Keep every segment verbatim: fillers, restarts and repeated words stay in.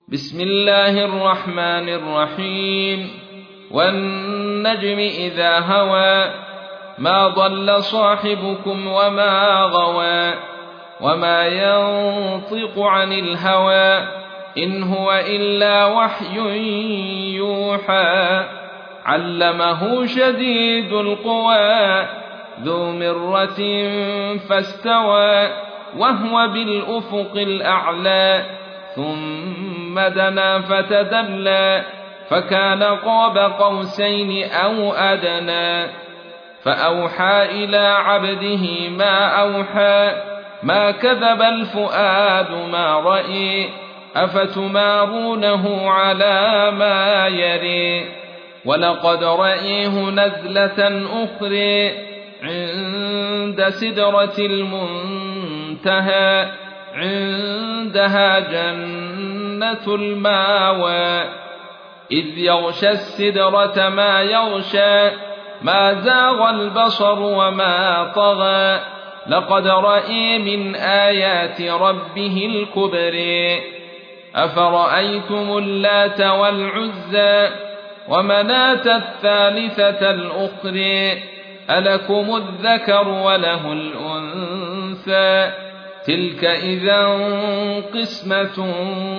بسم الله الرحمن الرحيم والنجم إذا هوى ما ضل صاحبكم وما غوى وما ينطق عن الهوى إن هو إلا وحي يوحى علمه شديد القوى ذو مرة فاستوى وهو بالأفق الأعلى ثم دنا فتدلى فكان قاب قوسين أو أدنى فأوحى إلى عبده ما أوحى ما كذب الفؤاد ما رأي أفتمارونه على ما يري ولقد رأيه نزلة أخرى عند سدرة المنتهى عندها جنة الماوى إذ يغشى السدرة ما يغشى ما زاغ البصر وما طغى لقد رأى من آيات ربه الكبر أفرأيتم اللات والعزى ومناة الثالثة الأخرى ألكم الذكر وله الأنثى تلك إذا قسمة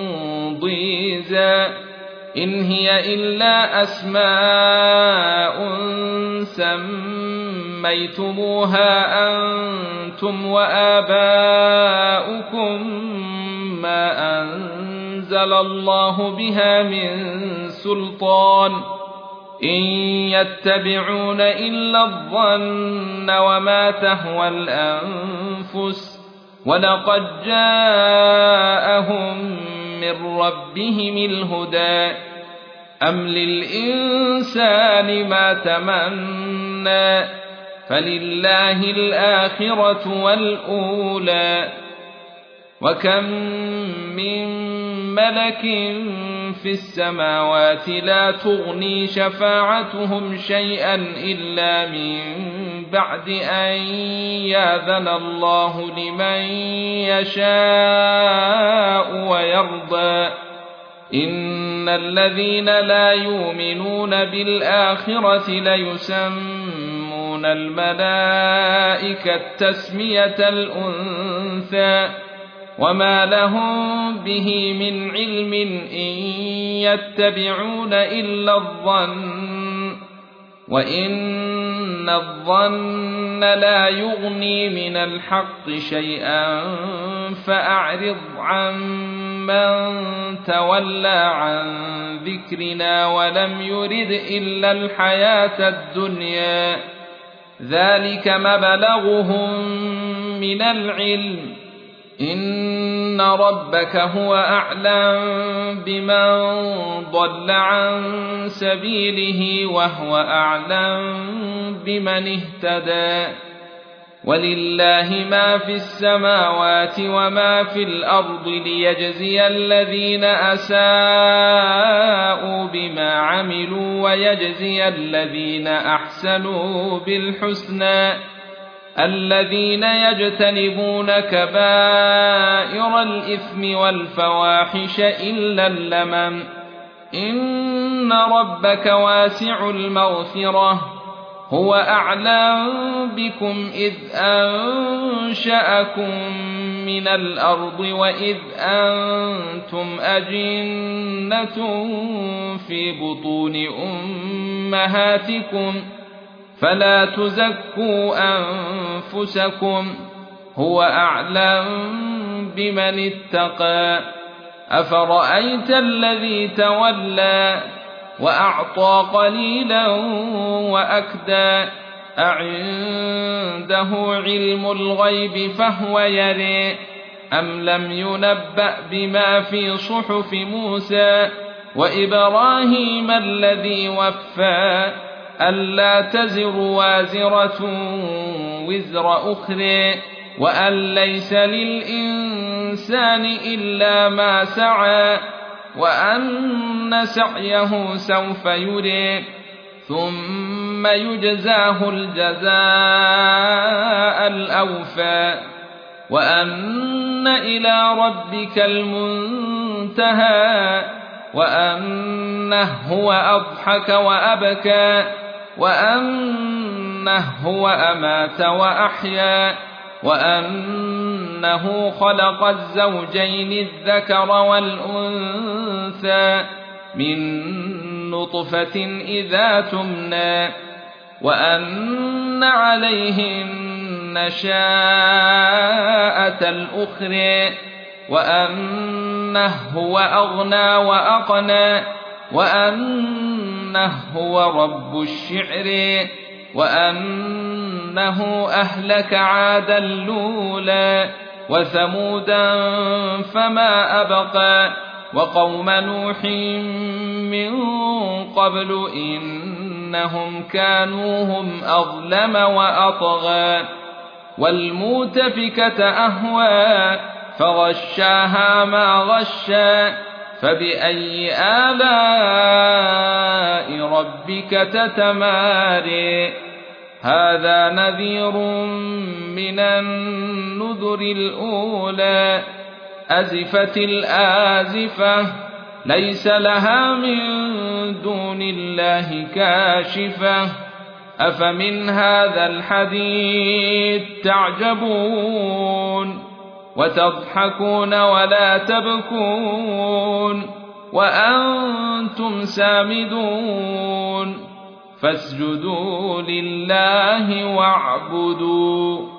ضيزى إن هي إلا أسماء سميتموها أنتم وآباؤكم ما أنزل الله بها من سلطان إن يتبعون إلا الظن وما تهوى الأنفس ولقد جاءهم من ربهم الهدى أم للإنسان ما تمنى فلله الآخرة والأولى وكم من ملك في السماوات لا تغني شفاعتهم شيئا إلا من بعد أن يأذن الله لمن يشاء ويرضى إن الذين لا يؤمنون بالآخرة ليسمون الملائكة تسمية الأنثى وما لهم به من علم إن يتبعون إلا الظن وإن الظن لا يغني من الحق شيئا فأعرض عن من تولى عن ذكرنا ولم يرد إلا الحياة الدنيا ذلك مبلغهم من العلم إن ربك هو أعلم بمن ضل عن سبيله وهو أعلم بمن اهتدى ولله ما في السماوات وما في الأرض ليجزي الذين أساءوا بما عملوا ويجزي الذين أحسنوا بالحسنى الذين يجتنبون كبائر الإثم والفواحش إلا اللمم إن ربك واسع المغفرة هو أعلم بكم إذ أنشأكم من الأرض وإذ أنتم أجنة في بطون أمهاتكم فلا تزكوا أنفسكم هو أعلم بمن اتقى أفرأيت الذي تولى وأعطى قليلا وأكدى أعنده علم الغيب فهو يرى أم لم ينبأ بما في صحف موسى وإبراهيم الذي وفى ألا تزر وازرة وزر أخرى وأن ليس للإنسان إلا ما سعى وأن سعيه سوف يرى ثم يجزاه الجزاء الأوفى وأن إلى ربك المنتهى وأنه هو أضحك وأبكى وأنه هو أمات وأحيا وأنه خلق الزوجين الذكر والأنثى من نطفة إذا تمنى وأن عليه النشاءة الأخرى وأنه هو أغنى وأقنى وأنه هو رب الشعر وأنه أهلك عادا الأولى وثمودا فما أبقى وقوم نوح من قبل إنهم كانوا هم أظلم وأطغى والمؤتفكة أهوى فغشاها ما غشى فبأي آلاء ربك تتماري هذا نذير من النذر الأولى أزفت الآزفة ليس لها من دون الله كاشفة أفمن هذا الحديث تعجبون وتضحكون ولا تبكون وأنتم سامدون فاسجدوا لله واعبدوا